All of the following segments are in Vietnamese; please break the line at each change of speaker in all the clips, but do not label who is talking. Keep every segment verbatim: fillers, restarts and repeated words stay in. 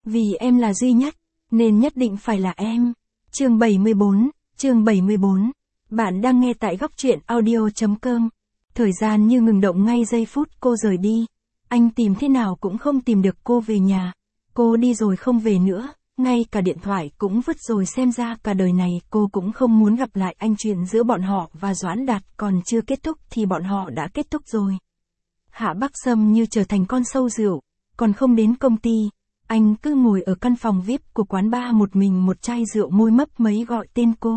Vì em là duy nhất, nên nhất định phải là em. Chương bảy mươi bốn, chương bảy mươi bốn. Bạn đang nghe tại góc truyện audio.com. Thời gian như ngừng động ngay giây phút cô rời đi. Anh tìm thế nào cũng không tìm được cô về nhà. Cô đi rồi không về nữa, ngay cả điện thoại cũng vứt rồi, xem ra cả đời này cô cũng không muốn gặp lại anh. Chuyện giữa bọn họ và Doãn Đạt còn chưa kết thúc thì bọn họ đã kết thúc rồi. Hạ Bắc Sâm như trở thành con sâu rượu, còn không đến công ty. Anh cứ ngồi ở căn phòng vi ai pi của quán bar một mình, một chai rượu môi mấp mấy gọi tên cô.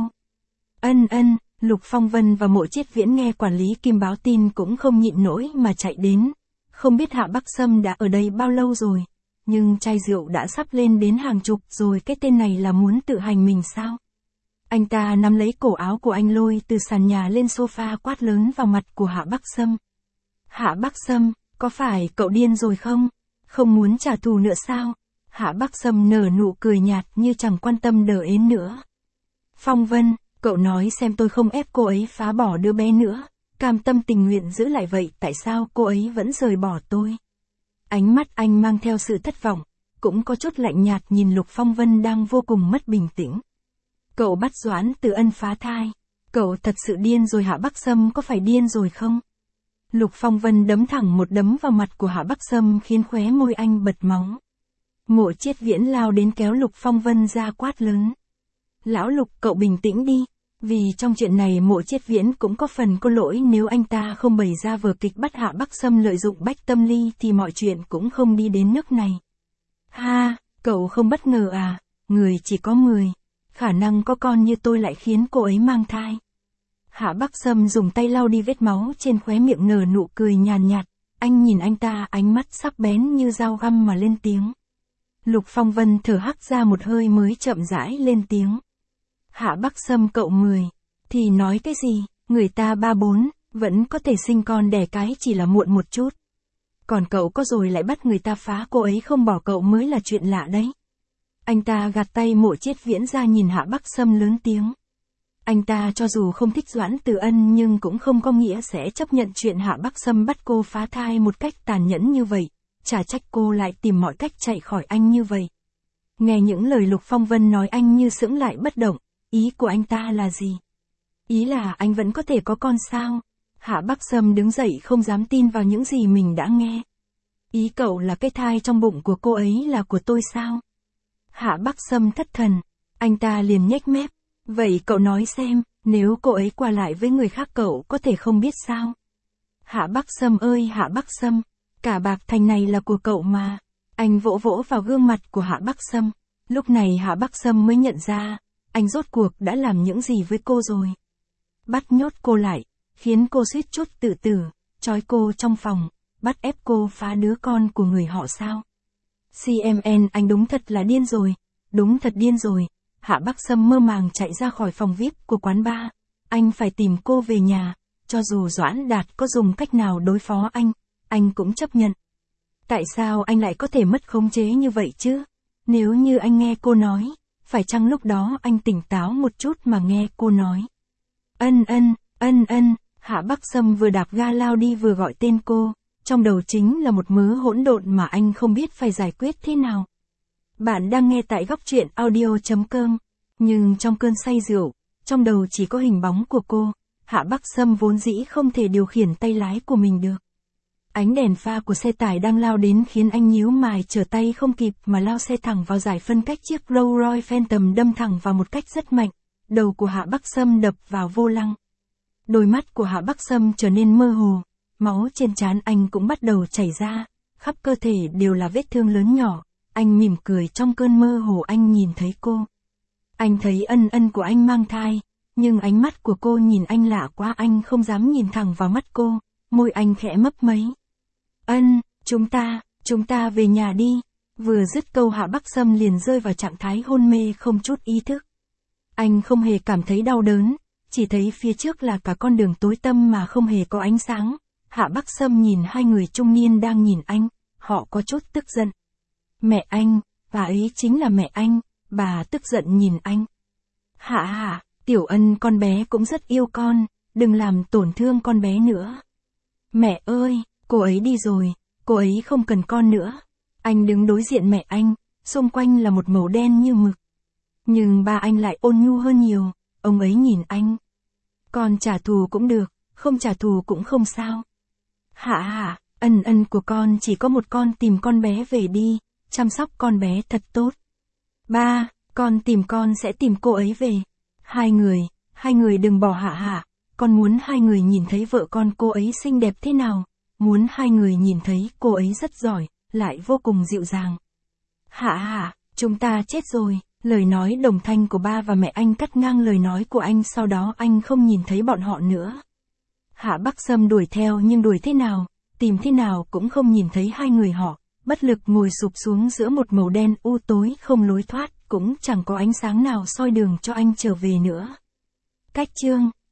Ân ân, Lục Phong Vân và Mộ Chiết Viễn nghe quản lý Kim báo tin cũng không nhịn nổi mà chạy đến. Không biết Hạ Bắc Sâm đã ở đây bao lâu rồi, nhưng chai rượu đã sắp lên đến hàng chục rồi, cái tên này là muốn tự hành mình sao? Anh ta nắm lấy cổ áo của anh lôi từ sàn nhà lên sofa, quát lớn vào mặt của Hạ Bắc Sâm. Hạ Bắc Sâm, có phải cậu điên rồi không? Không muốn trả thù nữa sao? Hạ Bắc Sâm nở nụ cười nhạt như chẳng quan tâm đờ ến nữa. Phong Vân, cậu nói xem, tôi không ép cô ấy phá bỏ đứa bé nữa, cam tâm tình nguyện giữ lại, vậy tại sao cô ấy vẫn rời bỏ tôi? Ánh mắt anh mang theo sự thất vọng, cũng có chút lạnh nhạt nhìn Lục Phong Vân đang vô cùng mất bình tĩnh. Cậu bắt Doãn Từ Ân phá thai, cậu thật sự điên rồi. Hạ Bắc Sâm có phải điên rồi không? Lục Phong Vân đấm thẳng một đấm vào mặt của Hạ Bắc Sâm khiến khóe môi anh bật máu. Mộ Chiết Viễn lao đến kéo Lục Phong Vân ra, quát lớn. Lão Lục, cậu bình tĩnh đi, vì trong chuyện này Mộ Chiết Viễn cũng có phần có lỗi. Nếu anh ta không bày ra vở kịch bắt Hạ Bắc Sâm lợi dụng Bách Tâm Ly thì mọi chuyện cũng không đi đến nước này. Ha, cậu không bất ngờ à? Người chỉ có mười, khả năng có con như tôi lại khiến cô ấy mang thai. Hạ Bắc Sâm dùng tay lau đi vết máu trên khóe miệng, nở nụ cười nhàn nhạt. Anh nhìn anh ta, ánh mắt sắc bén như dao găm mà lên tiếng. Lục Phong Vân thở hắt ra một hơi mới chậm rãi lên tiếng. Hạ Bắc Sâm, cậu mười, thì nói cái gì, người ta ba bốn, vẫn có thể sinh con đẻ cái, chỉ là muộn một chút. Còn cậu có rồi lại bắt người ta phá cô ấy không bỏ cậu mới là chuyện lạ đấy. Anh ta gạt tay Mộ Chiết Viễn ra, nhìn Hạ Bắc Sâm lớn tiếng. Anh ta cho dù không thích Doãn Từ Ân nhưng cũng không có nghĩa sẽ chấp nhận chuyện Hạ Bắc Sâm bắt cô phá thai một cách tàn nhẫn như vậy. Chả trách cô lại tìm mọi cách chạy khỏi anh như vậy. Nghe những lời Lục Phong Vân nói, anh như sững lại bất động. Ý của anh ta là gì? Ý là anh vẫn có thể có con sao? Hạ Bắc Sâm đứng dậy không dám tin vào những gì mình đã nghe. Ý cậu là cái thai trong bụng của cô ấy là của tôi sao? Hạ Bắc Sâm thất thần. Anh ta liền nhếch mép. Vậy cậu nói xem, nếu cô ấy qua lại với người khác cậu có thể không biết sao? Hạ Bắc Sâm ơi Hạ Bắc Sâm, cả Bạc Thành này là của cậu mà. Anh vỗ vỗ vào gương mặt của Hạ Bắc Sâm. Lúc này Hạ Bắc Sâm mới nhận ra, anh rốt cuộc đã làm những gì với cô rồi. Bắt nhốt cô lại, khiến cô suýt chút tự tử, trói cô trong phòng, bắt ép cô phá đứa con của người họ sao? xê em en, anh đúng thật là điên rồi, đúng thật điên rồi. Hạ Bắc Sâm mơ màng chạy ra khỏi phòng vi ai pi của quán bar. Anh phải tìm cô về nhà, cho dù Doãn Đạt có dùng cách nào đối phó anh, anh cũng chấp nhận. Tại sao anh lại có thể mất khống chế như vậy chứ? Nếu như anh nghe cô nói, phải chăng lúc đó anh tỉnh táo một chút mà nghe cô nói? Ân ân, ân ân, Hạ Bắc Sâm vừa đạp ga lao đi vừa gọi tên cô, trong đầu chính là một mớ hỗn độn mà anh không biết phải giải quyết thế nào. Bạn đang nghe tại góc truyện audio.com, nhưng trong cơn say rượu, trong đầu chỉ có hình bóng của cô. Hạ Bắc Sâm vốn dĩ không thể điều khiển tay lái của mình được. Ánh đèn pha của xe tải đang lao đến khiến anh nhíu mày, trở tay không kịp mà lao xe thẳng vào giải phân cách. Chiếc Rolls Royce Phantom đâm thẳng vào một cách rất mạnh, đầu của Hạ Bắc Sâm đập vào vô lăng. Đôi mắt của Hạ Bắc Sâm trở nên mơ hồ, máu trên trán anh cũng bắt đầu chảy ra, khắp cơ thể đều là vết thương lớn nhỏ. Anh mỉm cười, trong cơn mơ hồ anh nhìn thấy cô. Anh thấy ân ân của anh mang thai, nhưng ánh mắt của cô nhìn anh lạ quá, anh không dám nhìn thẳng vào mắt cô, môi anh khẽ mấp máy. Ân, chúng ta, chúng ta về nhà đi. Vừa dứt câu Hạ Bắc Sâm liền rơi vào trạng thái hôn mê không chút ý thức. Anh không hề cảm thấy đau đớn, chỉ thấy phía trước là cả con đường tối tăm mà không hề có ánh sáng. Hạ Bắc Sâm nhìn hai người trung niên đang nhìn anh, họ có chút tức giận. Mẹ anh, bà ấy chính là mẹ anh, bà tức giận nhìn anh. Hạ hạ, Tiểu Ân con bé cũng rất yêu con, đừng làm tổn thương con bé nữa. Mẹ ơi, cô ấy đi rồi, cô ấy không cần con nữa. Anh đứng đối diện mẹ anh, xung quanh là một màu đen như mực. Nhưng ba anh lại ôn nhu hơn nhiều, ông ấy nhìn anh. Con trả thù cũng được, không trả thù cũng không sao. Hạ hạ, ân ân của con chỉ có một con, tìm con bé về đi, chăm sóc con bé thật tốt. Ba, con tìm con sẽ tìm cô ấy về. Hai người, hai người đừng bỏ Hạ Hạ, con muốn hai người nhìn thấy vợ con cô ấy xinh đẹp thế nào, muốn hai người nhìn thấy cô ấy rất giỏi, lại vô cùng dịu dàng. Hạ Hạ, chúng ta chết rồi, lời nói đồng thanh của ba và mẹ anh cắt ngang lời nói của anh, sau đó anh không nhìn thấy bọn họ nữa. Hạ Bắc Sâm đuổi theo nhưng đuổi thế nào, tìm thế nào cũng không nhìn thấy hai người họ, bất lực ngồi sụp xuống giữa một màu đen u tối không lối thoát, cũng chẳng có ánh sáng nào soi đường cho anh trở về nữa. Cách chương